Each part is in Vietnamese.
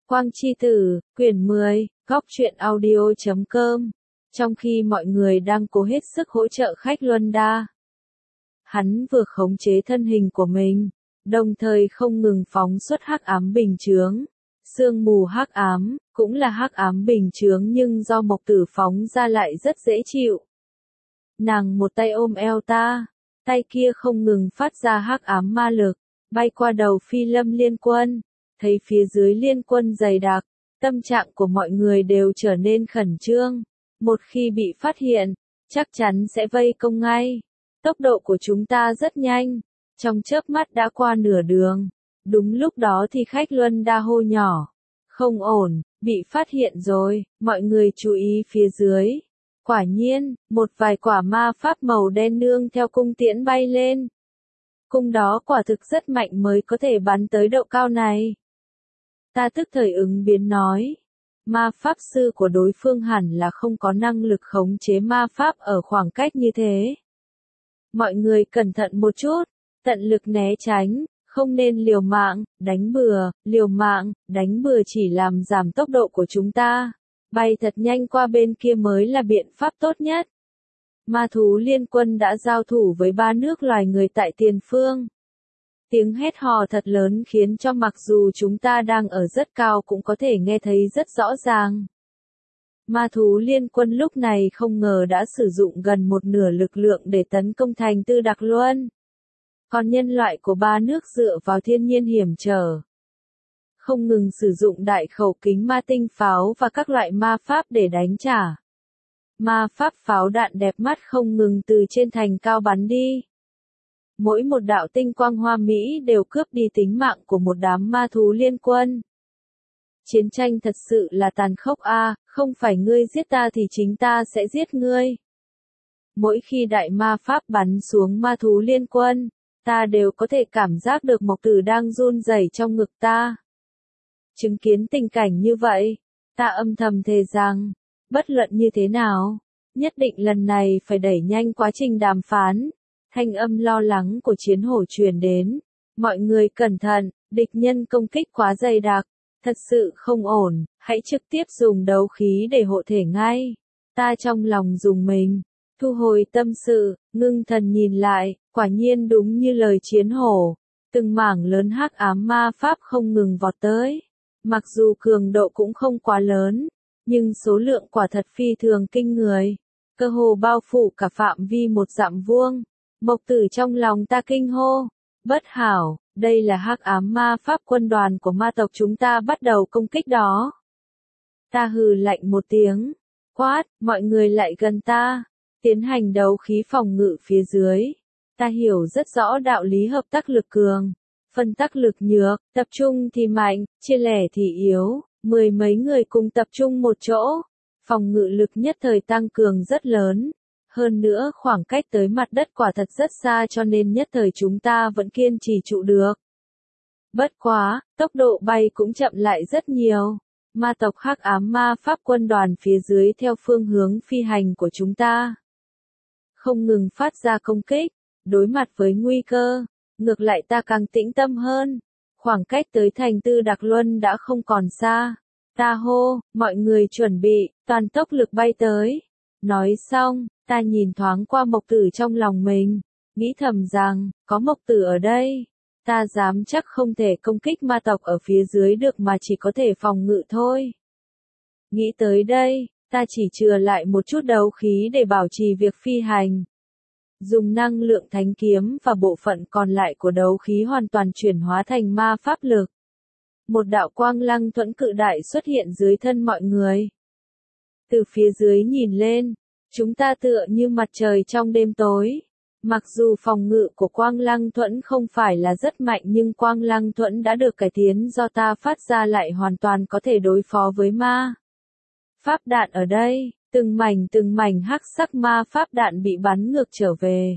Quang Chi Tử, quyển 10, góc truyện audio.com. Trong khi mọi người đang cố hết sức hỗ trợ khách Luân Đa, hắn vừa khống chế thân hình của mình, đồng thời không ngừng phóng xuất hắc ám bình chướng. Sương mù hắc ám, cũng là hắc ám bình chướng nhưng do Mộc Tử phóng ra lại rất dễ chịu. Nàng một tay ôm eo ta, tay kia không ngừng phát ra hắc ám ma lực, bay qua đầu Phi Lâm Liên Quân. Thấy phía dưới liên quân dày đặc, tâm trạng của mọi người đều trở nên khẩn trương. Một khi bị phát hiện, chắc chắn sẽ vây công ngay. Tốc độ của chúng ta rất nhanh, trong chớp mắt đã qua nửa đường. Đúng lúc đó thì khách Luân Đa hô nhỏ. Không ổn, bị phát hiện rồi, mọi người chú ý phía dưới. Quả nhiên, một vài quả ma pháp màu đen nương theo cung tiễn bay lên. Cung đó quả thực rất mạnh mới có thể bắn tới độ cao này. Ta tức thời ứng biến nói, ma pháp sư của đối phương hẳn là không có năng lực khống chế ma pháp ở khoảng cách như thế. Mọi người cẩn thận một chút, tận lực né tránh, không nên liều mạng, đánh bừa chỉ làm giảm tốc độ của chúng ta. Bay thật nhanh qua bên kia mới là biện pháp tốt nhất. Ma thú liên quân đã giao thủ với 3 nước loài người tại tiền phương. Tiếng hét hò thật lớn khiến cho mặc dù chúng ta đang ở rất cao cũng có thể nghe thấy rất rõ ràng. Ma thú liên quân lúc này không ngờ đã sử dụng gần một nửa lực lượng để tấn công thành Tư Đặc Luân. Còn nhân loại của 3 nước dựa vào thiên nhiên hiểm trở, không ngừng sử dụng đại khẩu kính ma tinh pháo và các loại ma pháp để đánh trả. Ma pháp pháo đạn đẹp mắt không ngừng từ trên thành cao bắn đi. Mỗi một đạo tinh quang hoa mỹ đều cướp đi tính mạng của một đám ma thú liên quân. Chiến tranh thật sự là tàn khốc a, không phải ngươi giết ta thì chính ta sẽ giết ngươi. Mỗi khi đại ma pháp bắn xuống ma thú liên quân, ta đều có thể cảm giác được Mộc Tử đang run rẩy trong ngực ta. Chứng kiến tình cảnh như vậy, ta âm thầm thề rằng, bất luận như thế nào, nhất định lần này phải đẩy nhanh quá trình đàm phán. Thanh âm lo lắng của Chiến Hổ truyền đến. Mọi người cẩn thận, địch nhân công kích quá dày đặc. Thật sự không ổn, hãy trực tiếp dùng đấu khí để hộ thể ngay. Ta trong lòng dùng mình, thu hồi tâm sự, ngưng thần nhìn lại, quả nhiên đúng như lời Chiến Hổ. Từng mảng lớn hắc ám ma pháp không ngừng vọt tới. Mặc dù cường độ cũng không quá lớn, nhưng số lượng quả thật phi thường kinh người. Cơ hồ bao phủ cả phạm vi một dặm vuông. Mộc Tử trong lòng ta kinh hô, bất hảo, đây là hắc ám ma pháp quân đoàn của ma tộc chúng ta bắt đầu công kích đó. Ta hừ lạnh một tiếng, quát, mọi người lại gần ta, tiến hành đấu khí phòng ngự phía dưới. Ta hiểu rất rõ đạo lý hợp tác lực cường, phân tắc lực nhược, tập trung thì mạnh, chia lẻ thì yếu, 10 mấy người cùng tập trung một chỗ, phòng ngự lực nhất thời tăng cường rất lớn. Hơn nữa khoảng cách tới mặt đất quả thật rất xa cho nên nhất thời chúng ta vẫn kiên trì trụ được. Bất quá, tốc độ bay cũng chậm lại rất nhiều. Ma tộc hắc ám ma pháp quân đoàn phía dưới theo phương hướng phi hành của chúng ta, không ngừng phát ra công kích, đối mặt với nguy cơ, ngược lại ta càng tĩnh tâm hơn. Khoảng cách tới thành Tư Đặc Luân đã không còn xa. Ta hô, mọi người chuẩn bị, toàn tốc lực bay tới. Nói xong, ta nhìn thoáng qua Mộc Tử trong lòng mình, nghĩ thầm rằng, có Mộc Tử ở đây, ta dám chắc không thể công kích ma tộc ở phía dưới được mà chỉ có thể phòng ngự thôi. Nghĩ tới đây, ta chỉ chừa lại một chút đấu khí để bảo trì việc phi hành. Dùng năng lượng thánh kiếm và bộ phận còn lại của đấu khí hoàn toàn chuyển hóa thành ma pháp lực. Một đạo quang lăng thuẫn cự đại xuất hiện dưới thân mọi người. Từ phía dưới nhìn lên, chúng ta tựa như mặt trời trong đêm tối. Mặc dù phòng ngự của quang lăng thuẫn không phải là rất mạnh nhưng quang lăng thuẫn đã được cải tiến do ta phát ra lại hoàn toàn có thể đối phó với ma pháp đạn ở đây. Từng mảnh hắc sắc ma pháp đạn bị bắn ngược trở về.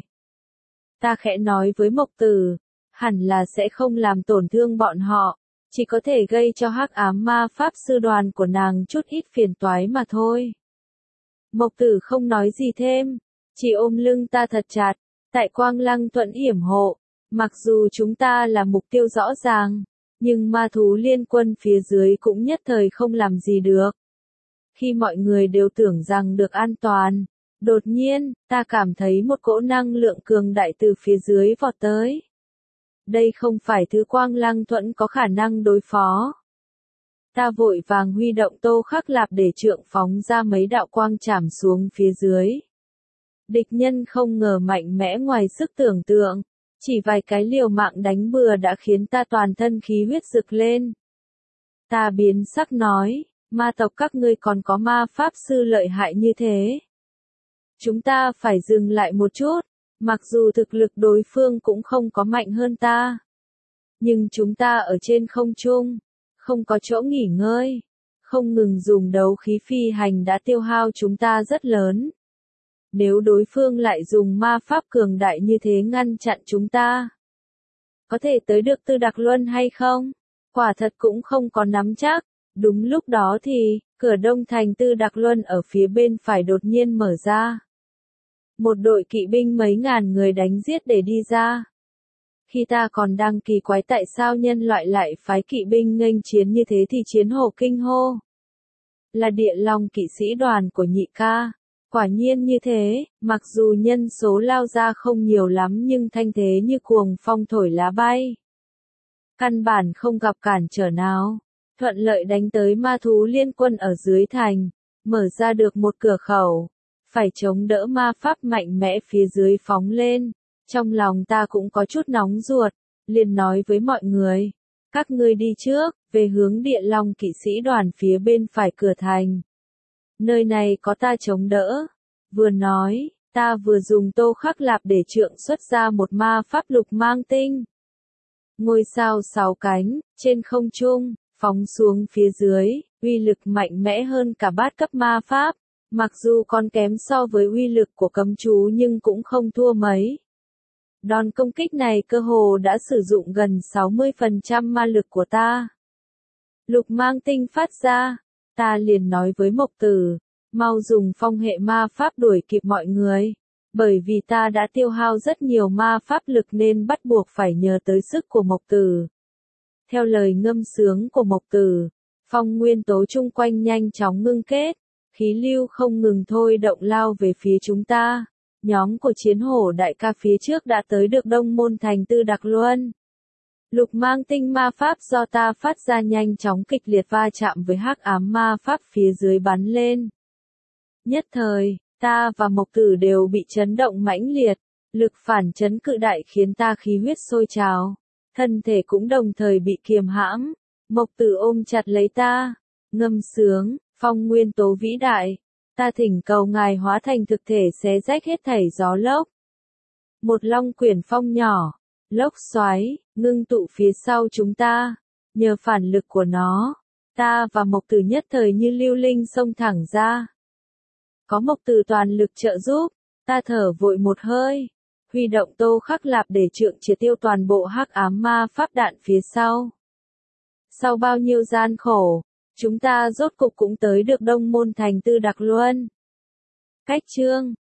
Ta khẽ nói với Mộc Tử, hẳn là sẽ không làm tổn thương bọn họ, chỉ có thể gây cho hắc ám ma pháp sư đoàn của nàng chút ít phiền toái mà thôi. Mộc Tử không nói gì thêm, chỉ ôm lưng ta thật chặt, tại quang lăng thuẫn hiểm hộ, mặc dù chúng ta là mục tiêu rõ ràng, Nhưng ma thú liên quân phía dưới cũng nhất thời không làm gì được. Khi mọi người đều tưởng rằng được an toàn, đột nhiên, ta cảm thấy một cỗ năng lượng cường đại từ phía dưới vọt tới. Đây không phải thứ Quang Lăng Thuẫn có khả năng đối phó. Ta vội vàng huy động Tô Khắc Lạp để trượng phóng ra mấy đạo quang chảm xuống phía dưới. Địch nhân không ngờ mạnh mẽ ngoài sức tưởng tượng. Chỉ vài cái liều mạng đánh bừa đã khiến ta toàn thân khí huyết rực lên. Ta biến sắc nói, ma tộc các ngươi còn có ma pháp sư lợi hại như thế. Chúng ta phải dừng lại một chút, mặc dù thực lực đối phương cũng không có mạnh hơn ta. Nhưng chúng ta ở trên không trung, không có chỗ nghỉ ngơi, không ngừng dùng đấu khí phi hành đã tiêu hao chúng ta rất lớn. Nếu đối phương lại dùng ma pháp cường đại như thế ngăn chặn chúng ta, có thể tới được Tư Đặc Luân hay không? Quả thật cũng không có nắm chắc. Đúng lúc đó thì, cửa đông thành Tư Đặc Luân ở phía bên phải đột nhiên mở ra. Một đội kỵ binh mấy ngàn người đánh giết để đi ra. Khi ta còn đang kỳ quái tại sao nhân loại lại phái kỵ binh nghênh chiến như thế thì Chiến Hổ kinh hô. Là Địa Long kỵ sĩ đoàn của nhị ca. Quả nhiên như thế, mặc dù nhân số lao ra không nhiều lắm nhưng thanh thế như cuồng phong thổi lá bay. Căn bản không gặp cản trở nào, thuận lợi đánh tới ma thú liên quân ở dưới thành, mở ra được một cửa khẩu, phải chống đỡ ma pháp mạnh mẽ phía dưới phóng lên. Trong lòng ta cũng có chút nóng ruột, liền nói với mọi người, các ngươi đi trước, về hướng Địa Long kỵ sĩ đoàn phía bên phải cửa thành. Nơi này có ta chống đỡ. Vừa nói, ta vừa dùng Tô Khắc Lạp để trượng xuất ra một ma pháp lục mang tinh. Ngôi sao 6 cánh, trên không trung, phóng xuống phía dưới, uy lực mạnh mẽ hơn cả bát cấp ma pháp. Mặc dù còn kém so với uy lực của cấm chú nhưng cũng không thua mấy. Đòn công kích này cơ hồ đã sử dụng gần 60% ma lực của ta. Lục mang tinh phát ra, ta liền nói với Mộc Tử, mau dùng phong hệ ma pháp đuổi kịp mọi người. Bởi vì ta đã tiêu hao rất nhiều ma pháp lực nên bắt buộc phải nhờ tới sức của Mộc Tử. Theo lời ngâm sướng của Mộc Tử, phong nguyên tố chung quanh nhanh chóng ngưng kết, khí lưu không ngừng thôi động lao về phía chúng ta. Nhóm của Chiến Hổ đại ca phía trước đã tới được Đông Môn thành Tư Đặc Luân. Lục mang tinh ma pháp do ta phát ra nhanh chóng kịch liệt va chạm với hắc ám ma pháp phía dưới bắn lên. Nhất thời, ta và Mộc Tử đều bị chấn động mãnh liệt, lực phản chấn cự đại khiến ta khí huyết sôi trào, thân thể cũng đồng thời bị kiềm hãm. Mộc Tử ôm chặt lấy ta, ngâm sướng, phong nguyên tố vĩ đại, ta thỉnh cầu ngài hóa thành thực thể xé rách hết thảy gió lốc. Một long quyển phong nhỏ, lốc xoáy, ngưng tụ phía sau chúng ta, nhờ phản lực của nó, ta và Mộc Tử nhất thời như lưu linh xông thẳng ra. Có Mộc Tử toàn lực trợ giúp, ta thở vội một hơi, huy động Tô Khắc Lạp để trượng triệt tiêu toàn bộ hắc ám ma pháp đạn phía sau. Sau bao nhiêu gian khổ, chúng ta rốt cục cũng tới được Đông Môn thành Tư Đặc Luân. Cách chương